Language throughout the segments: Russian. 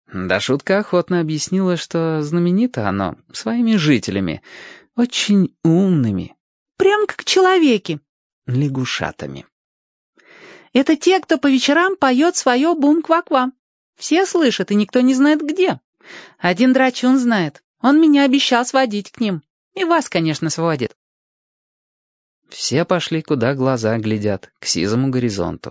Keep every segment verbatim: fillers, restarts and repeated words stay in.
Да шутка охотно объяснила, что знаменито оно своими жителями, очень умными, Прям как человеки. лягушатами. Это те, кто по вечерам поет свое бум-ква-ква. Все слышат, и никто не знает где. Один драчун знает. Он меня обещал сводить к ним. И вас, конечно, сводит. Все пошли, куда глаза глядят, к сизому горизонту.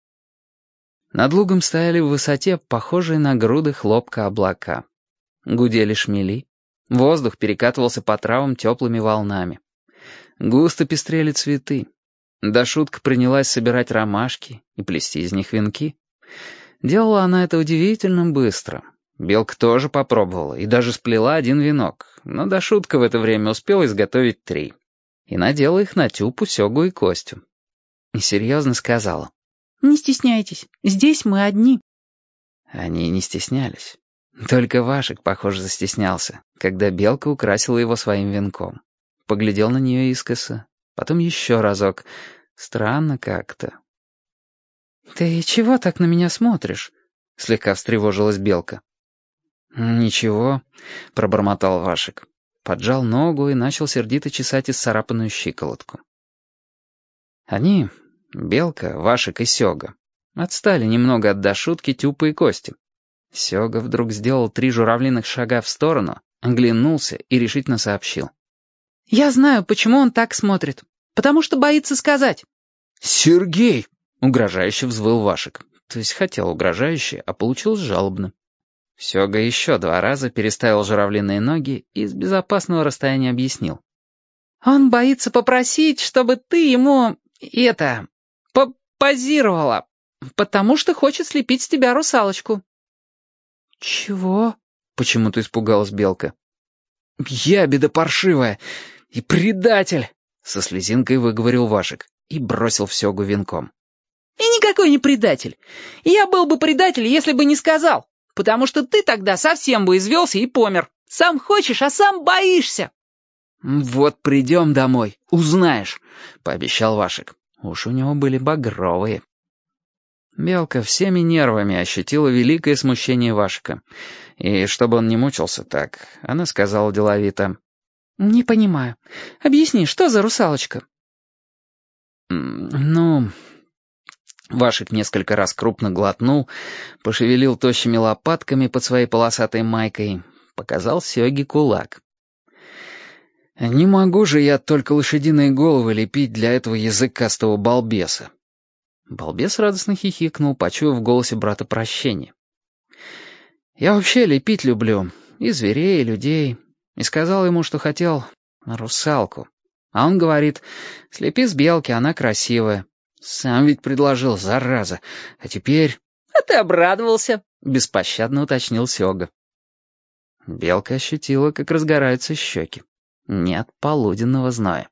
Над лугом стояли в высоте похожие на груды хлопка облака. Гудели шмели. Воздух перекатывался по травам теплыми волнами. Густо пестрели цветы. Дашутка принялась собирать ромашки и плести из них венки. Делала она это удивительно быстро. Белка тоже попробовала и даже сплела один венок, но Дашутка в это время успела изготовить три. И надела их на Тюпу, Сёгу и Костю. И серьезно сказала: Не стесняйтесь, здесь мы одни. Они не стеснялись. Только Вашек, похоже, застеснялся, когда Белка украсила его своим венком. Поглядел на нее искоса, потом еще разок. Странно как-то. «Ты чего так на меня смотришь?» — слегка встревожилась Белка. «Ничего», — пробормотал Вашек. Поджал ногу и начал сердито чесать исцарапанную щиколотку. Они, Белка, Вашек и Сёга, отстали немного от Дашутки, Тюпы и Кости. Сёга вдруг сделал три журавлиных шага в сторону, оглянулся и решительно сообщил: «Я знаю, почему он так смотрит. Потому что боится сказать». «Сергей!» — угрожающе взвыл Вашек. То есть хотел угрожающе, а получилось жалобно. Сёга еще два раза переставил журавлиные ноги и с безопасного расстояния объяснил: «Он боится попросить, чтобы ты ему, это, попозировала, потому что хочет слепить с тебя русалочку». «Чего?» — почему-то испугалась Белка. «Ябеда паршивая и предатель!» — со слезинкой выговорил Вашек и бросил в Сёгу венком. «И никакой не предатель. Я был бы предатель, если бы не сказал, потому что ты тогда совсем бы извелся и помер. Сам хочешь, а сам боишься». «Вот придем домой, узнаешь», — пообещал Вашек. Уж у него были багровые. Белка всеми нервами ощутила великое смущение Вашека. И чтобы он не мучился так, она сказала деловито: «Не понимаю. Объясни, что за русалочка?» «Ну...» Вашек несколько раз крупно глотнул, пошевелил тощими лопатками под своей полосатой майкой, показал Сёге кулак. «Не могу же я только лошадиные головы лепить для этого языкастого балбеса». Балбес радостно хихикнул, почуяв в голосе брата прощение. «Я вообще лепить люблю, и зверей, и людей». И сказал ему, что хотел русалку. А он говорит: «Слепи с белки, она красивая». Сам ведь предложил, зараза. А теперь... «А ты обрадовался», — беспощадно уточнил Сёга. Белка ощутила, как разгораются щеки. Нет полуденного зноя.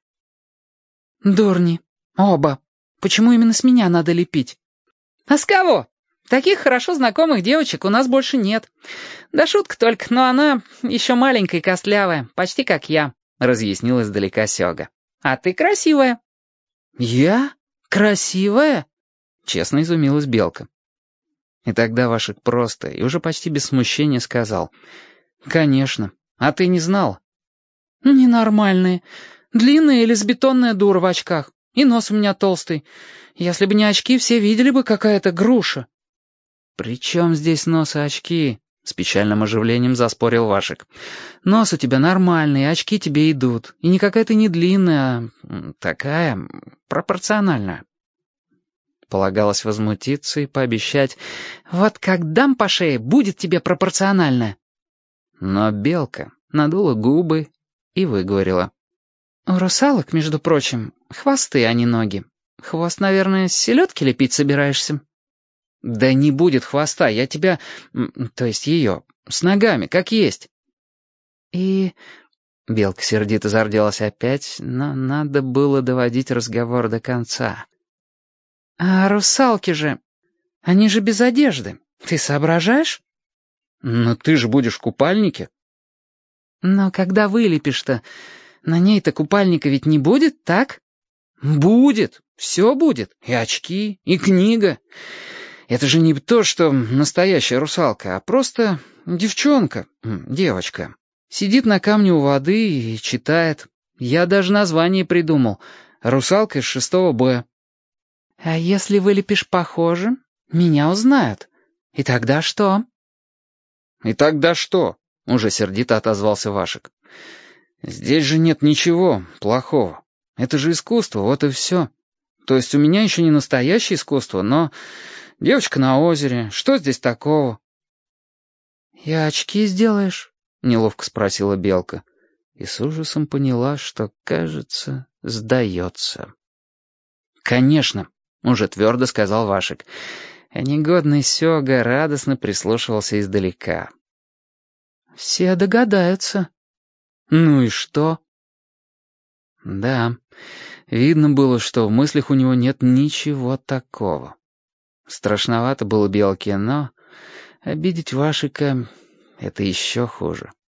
«Дурни. Оба. Почему именно с меня надо лепить?» «А с кого? Таких хорошо знакомых девочек у нас больше нет. Да шутка только, но она еще маленькая и костлявая, почти как я», — разъяснил издалека Сёга. «А ты красивая». «Я? Красивая?» — честно изумилась Белка. И тогда Вашек просто и уже почти без смущения сказал: «Конечно. А ты не знал?» «Ненормальные. Длинная или с бетонная дура в очках. И нос у меня толстый. Если бы не очки, все видели бы, какая-то груша». «При чем здесь нос и очки?» — с печальным оживлением заспорил Вашек. «Нос у тебя нормальный, очки тебе идут. И никакая ты не длинная, а такая, пропорциональная». Полагалось возмутиться и пообещать: «Вот как дам по шее, будет тебе пропорциональная». Но Белка надула губы и выговорила: «У русалок, между прочим, хвосты, а не ноги. Хвост, наверное, с селедки лепить собираешься?» «Да не будет хвоста, я тебя, то есть ее, с ногами, как есть». «И...» Белка сердито зарделась опять, но надо было доводить разговор до конца. «А русалки же, они же без одежды. Ты соображаешь?» «Но ты же будешь в купальнике». «Но когда вылепишь-то, на ней-то купальника ведь не будет, так?» «Будет, все будет, и очки, и книга. Это же не то, что настоящая русалка, а просто девчонка, девочка. Сидит на камне у воды и читает. Я даже название придумал. Русалка из шестого Б. А если вылепишь похоже, меня узнают. И тогда что? И тогда что? Уже сердито отозвался Вашек. Здесь же нет ничего плохого. Это же искусство, вот и все. То есть у меня еще не настоящее искусство, но... Девочка на озере, что здесь такого? «И очки сделаешь?» — неловко спросила Белка. И с ужасом поняла, что, кажется, сдается. «Конечно», — уже твердо сказал Вашек. А негодный Сёга радостно прислушивался издалека. «Все догадаются». «Ну и что?» Да, видно было, что в мыслях у него нет ничего такого. Страшновато было Белке, но обидеть Вашика — это еще хуже.